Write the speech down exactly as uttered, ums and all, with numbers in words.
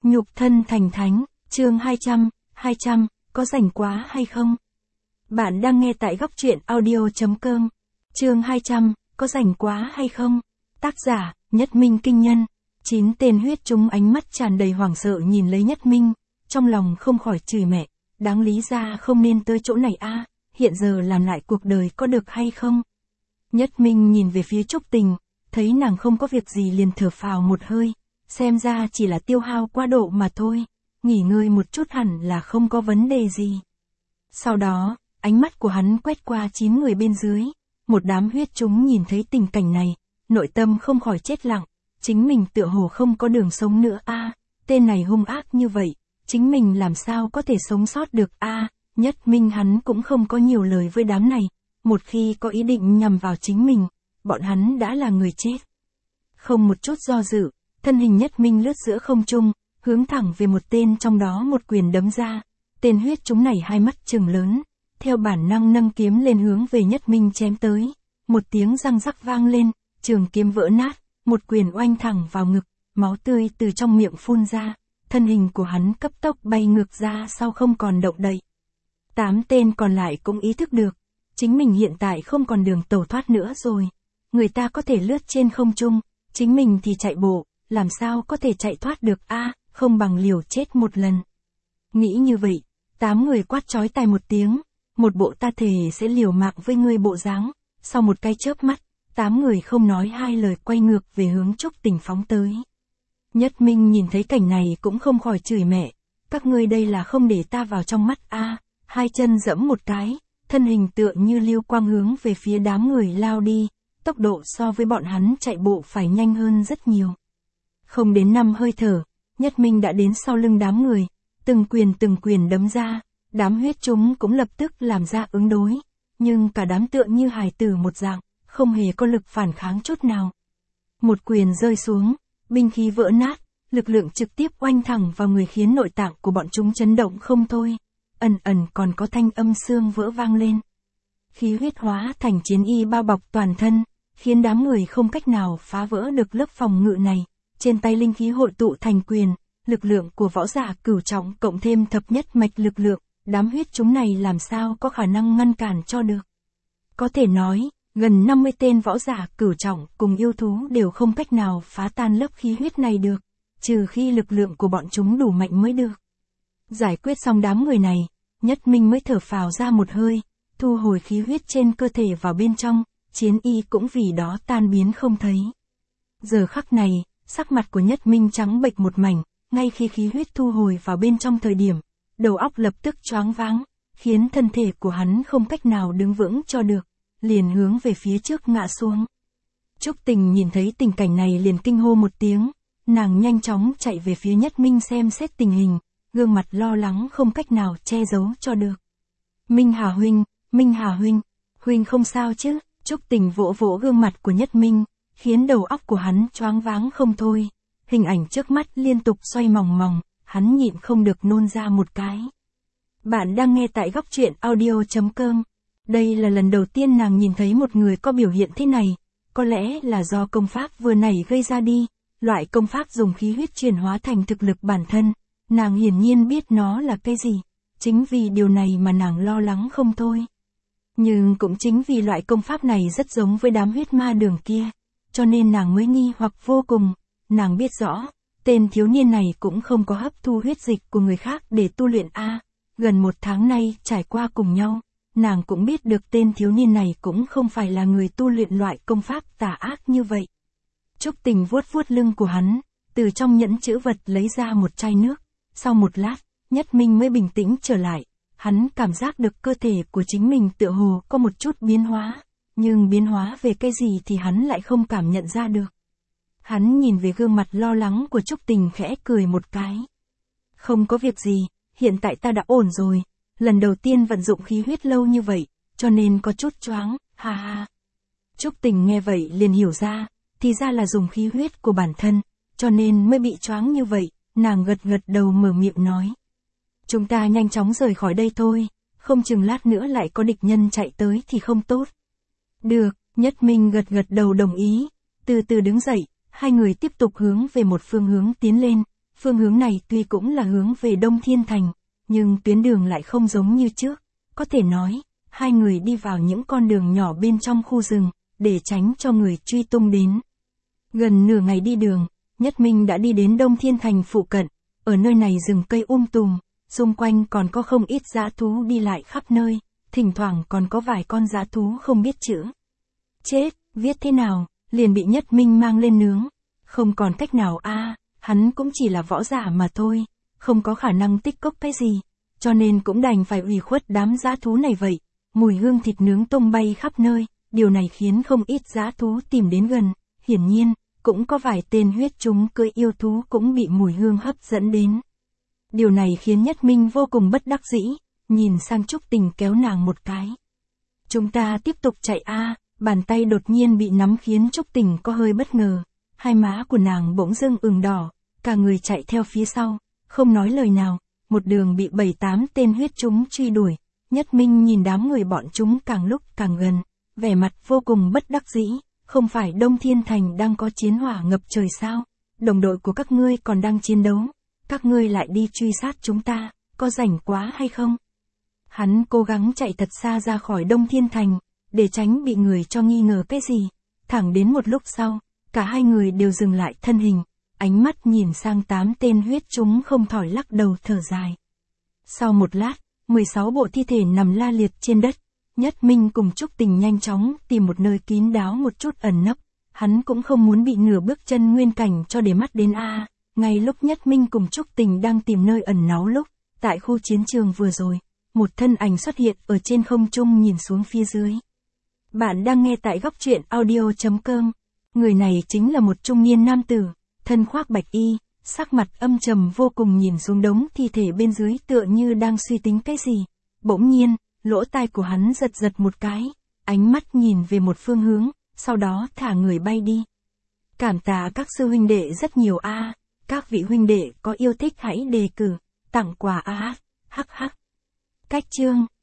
Nhục thân thành thánh, chương hai trăm, hai trăm, có rảnh quá hay không? Bạn đang nghe tại góc truyện audio.com. Chương hai trăm, có rảnh quá hay không? Tác giả, Nhất Minh Kinh Nhân. Chín tên huyết chúng ánh mắt tràn đầy hoảng sợ nhìn lấy Nhất Minh, trong lòng không khỏi chửi mẹ, đáng lý ra không nên tới chỗ này a, hiện giờ làm lại cuộc đời có được hay không? Nhất Minh nhìn về phía Trúc Tình, thấy nàng không có việc gì liền thở phào một hơi, xem ra chỉ là tiêu hao quá độ mà thôi, nghỉ ngơi một chút hẳn là không có vấn đề gì. Sau đó, ánh mắt của hắn quét qua chín người bên dưới, một đám huyết chúng nhìn thấy tình cảnh này, nội tâm không khỏi chết lặng, chính mình tựa hồ không có đường sống nữa a, tên này hung ác như vậy, chính mình làm sao có thể sống sót được a? Nhất Minh hắn cũng không có nhiều lời với đám này, một khi có ý định nhằm vào chính mình, bọn hắn đã là người chết. Không một chút do dự, thân hình Nhất Minh lướt giữa không trung, hướng thẳng về một tên trong đó một quyền đấm ra, tên huyết chúng này hai mắt trừng lớn, theo bản năng nâng kiếm lên hướng về Nhất Minh chém tới, một tiếng răng rắc vang lên, trường kiếm vỡ nát, một quyền oanh thẳng vào ngực, máu tươi từ trong miệng phun ra, thân hình của hắn cấp tốc bay ngược ra sau không còn động đậy. Tám tên còn lại cũng ý thức được, chính mình hiện tại không còn đường tẩu thoát nữa rồi, người ta có thể lướt trên không trung, chính mình thì chạy bộ, làm sao có thể chạy thoát được a, không bằng liều chết một lần. Nghĩ như vậy, tám người quát chói tai một tiếng, một bộ ta thề sẽ liều mạng với ngươi bộ dáng, sau một cái chớp mắt, tám người không nói hai lời quay ngược về hướng Trúc Tình phóng tới. Nhất Minh nhìn thấy cảnh này cũng không khỏi chửi mẹ, các ngươi đây là không để ta vào trong mắt a, hai chân giẫm một cái, thân hình tựa như lưu quang hướng về phía đám người lao đi, tốc độ so với bọn hắn chạy bộ phải nhanh hơn rất nhiều. Không đến năm hơi thở, Nhất Minh đã đến sau lưng đám người, từng quyền từng quyền đấm ra, đám huyết chúng cũng lập tức làm ra ứng đối, nhưng cả đám tựa như hài tử một dạng, không hề có lực phản kháng chút nào. Một quyền rơi xuống, binh khí vỡ nát, lực lượng trực tiếp oanh thẳng vào người khiến nội tạng của bọn chúng chấn động không thôi, ẩn ẩn còn có thanh âm xương vỡ vang lên. Khí huyết hóa thành chiến y bao bọc toàn thân, khiến đám người không cách nào phá vỡ được lớp phòng ngự này, trên tay linh khí hội tụ thành quyền, lực lượng của võ giả cửu trọng cộng thêm thập nhất mạch lực lượng, đám huyết chúng này làm sao có khả năng ngăn cản cho được. Có thể nói, gần năm mươi tên võ giả cửu trọng cùng yêu thú đều không cách nào phá tan lớp khí huyết này được, trừ khi lực lượng của bọn chúng đủ mạnh mới được. Giải quyết xong đám người này, Nhất Minh mới thở phào ra một hơi, thu hồi khí huyết trên cơ thể vào bên trong, chiến y cũng vì đó tan biến không thấy. Giờ khắc này, sắc mặt của Nhất Minh trắng bệch một mảnh, ngay khi khí huyết thu hồi vào bên trong thời điểm, đầu óc lập tức choáng váng, khiến thân thể của hắn không cách nào đứng vững cho được, liền hướng về phía trước ngã xuống. Trúc Tình nhìn thấy tình cảnh này liền kinh hô một tiếng, nàng nhanh chóng chạy về phía Nhất Minh xem xét tình hình, gương mặt lo lắng không cách nào che giấu cho được. Minh Hà huynh, Minh Hà huynh, huynh không sao chứ? Trúc Tình vỗ vỗ gương mặt của Nhất Minh, khiến đầu óc của hắn choáng váng không thôi, hình ảnh trước mắt liên tục xoay mòng mòng, hắn nhịn không được nôn ra một cái. Bạn đang nghe tại góc truyện audio.com. Đây là lần đầu tiên nàng nhìn thấy một người có biểu hiện thế này, có lẽ là do công pháp vừa nãy gây ra đi, loại công pháp dùng khí huyết chuyển hóa thành thực lực bản thân, nàng hiển nhiên biết nó là cái gì, chính vì điều này mà nàng lo lắng không thôi. Nhưng cũng chính vì loại công pháp này rất giống với đám huyết ma đường kia, cho nên nàng mới nghi hoặc vô cùng, nàng biết rõ, tên thiếu niên này cũng không có hấp thu huyết dịch của người khác để tu luyện a, gần một tháng nay trải qua cùng nhau, nàng cũng biết được tên thiếu niên này cũng không phải là người tu luyện loại công pháp tà ác như vậy. Trúc Tình vuốt vuốt lưng của hắn, từ trong nhẫn chữ vật lấy ra một chai nước, sau một lát, Nhất Minh mới bình tĩnh trở lại, hắn cảm giác được cơ thể của chính mình tựa hồ có một chút biến hóa, nhưng biến hóa về cái gì thì hắn lại không cảm nhận ra được. Hắn nhìn về gương mặt lo lắng của Trúc Tình khẽ cười một cái. Không có việc gì, hiện tại ta đã ổn rồi, lần đầu tiên vận dụng khí huyết lâu như vậy, cho nên có chút choáng, ha ha. Trúc Tình nghe vậy liền hiểu ra, thì ra là dùng khí huyết của bản thân, cho nên mới bị choáng như vậy, nàng gật gật đầu mở miệng nói. Chúng ta nhanh chóng rời khỏi đây thôi, không chừng lát nữa lại có địch nhân chạy tới thì không tốt. Được, Nhất Minh gật gật đầu đồng ý, từ từ đứng dậy, hai người tiếp tục hướng về một phương hướng tiến lên, Phương hướng này tuy cũng là hướng về Đông Thiên Thành, nhưng tuyến đường lại không giống như trước. Có thể nói, hai người đi vào những con đường nhỏ bên trong khu rừng, để tránh cho người truy tung đến. Gần nửa ngày đi đường, Nhất Minh đã đi đến Đông Thiên Thành phụ cận. Ở nơi này rừng cây um tùm, xung quanh còn có không ít dã thú đi lại khắp nơi, thỉnh thoảng còn có vài con dã thú không biết chữ. Chết, viết thế nào, liền bị Nhất Minh mang lên nướng. Không còn cách nào a, à, hắn cũng chỉ là võ giả mà thôi, không có khả năng tích cốc cái gì, cho nên cũng đành phải ủy khuất đám dã thú này vậy. Mùi hương thịt nướng tung bay khắp nơi, điều này khiến không ít dã thú tìm đến gần, hiển nhiên, cũng có vài tên huyết chúng cưỡi yêu thú cũng bị mùi hương hấp dẫn đến. Điều này khiến Nhất Minh vô cùng bất đắc dĩ, nhìn sang Trúc Tình kéo nàng một cái. Chúng ta tiếp tục chạy a, à, bàn tay đột nhiên bị nắm khiến Trúc Tình có hơi bất ngờ, hai má của nàng bỗng dưng ửng đỏ, cả người chạy theo phía sau, không nói lời nào, một đường bị bảy tám tên huyết chúng truy đuổi. Nhất Minh nhìn đám người bọn chúng càng lúc càng gần, vẻ mặt vô cùng bất đắc dĩ, không phải Đông Thiên Thành đang có chiến hỏa ngập trời sao? Đồng đội của các ngươi còn đang chiến đấu, các ngươi lại đi truy sát chúng ta, có rảnh quá hay không? Hắn cố gắng chạy thật xa ra khỏi Đông Thiên Thành, để tránh bị người cho nghi ngờ cái gì. Thẳng đến một lúc sau, cả hai người đều dừng lại thân hình, ánh mắt nhìn sang tám tên huyết chúng không thỏi lắc đầu thở dài. Sau một lát, mười sáu bộ thi thể nằm la liệt trên đất. Nhất Minh cùng Trúc Tình nhanh chóng tìm một nơi kín đáo một chút ẩn nấp. Hắn cũng không muốn bị nửa bước chân nguyên cảnh cho để mắt đến a. À, ngay lúc Nhất Minh cùng Trúc Tình đang tìm nơi ẩn náu lúc, tại khu chiến trường vừa rồi, một thân ảnh xuất hiện ở trên không trung nhìn xuống phía dưới. Bạn đang nghe tại góc truyện audio chấm com. Người này chính là một trung niên nam tử, thân khoác bạch y, sắc mặt âm trầm vô cùng nhìn xuống đống thi thể bên dưới tựa như đang suy tính cái gì. Bỗng nhiên, lỗ tai của hắn giật giật một cái, ánh mắt nhìn về một phương hướng, sau đó thả người bay đi. Cảm tạ các sư huynh đệ rất nhiều a, à, các vị huynh đệ có yêu thích hãy đề cử, tặng quà a, hắc hắc. Cách chương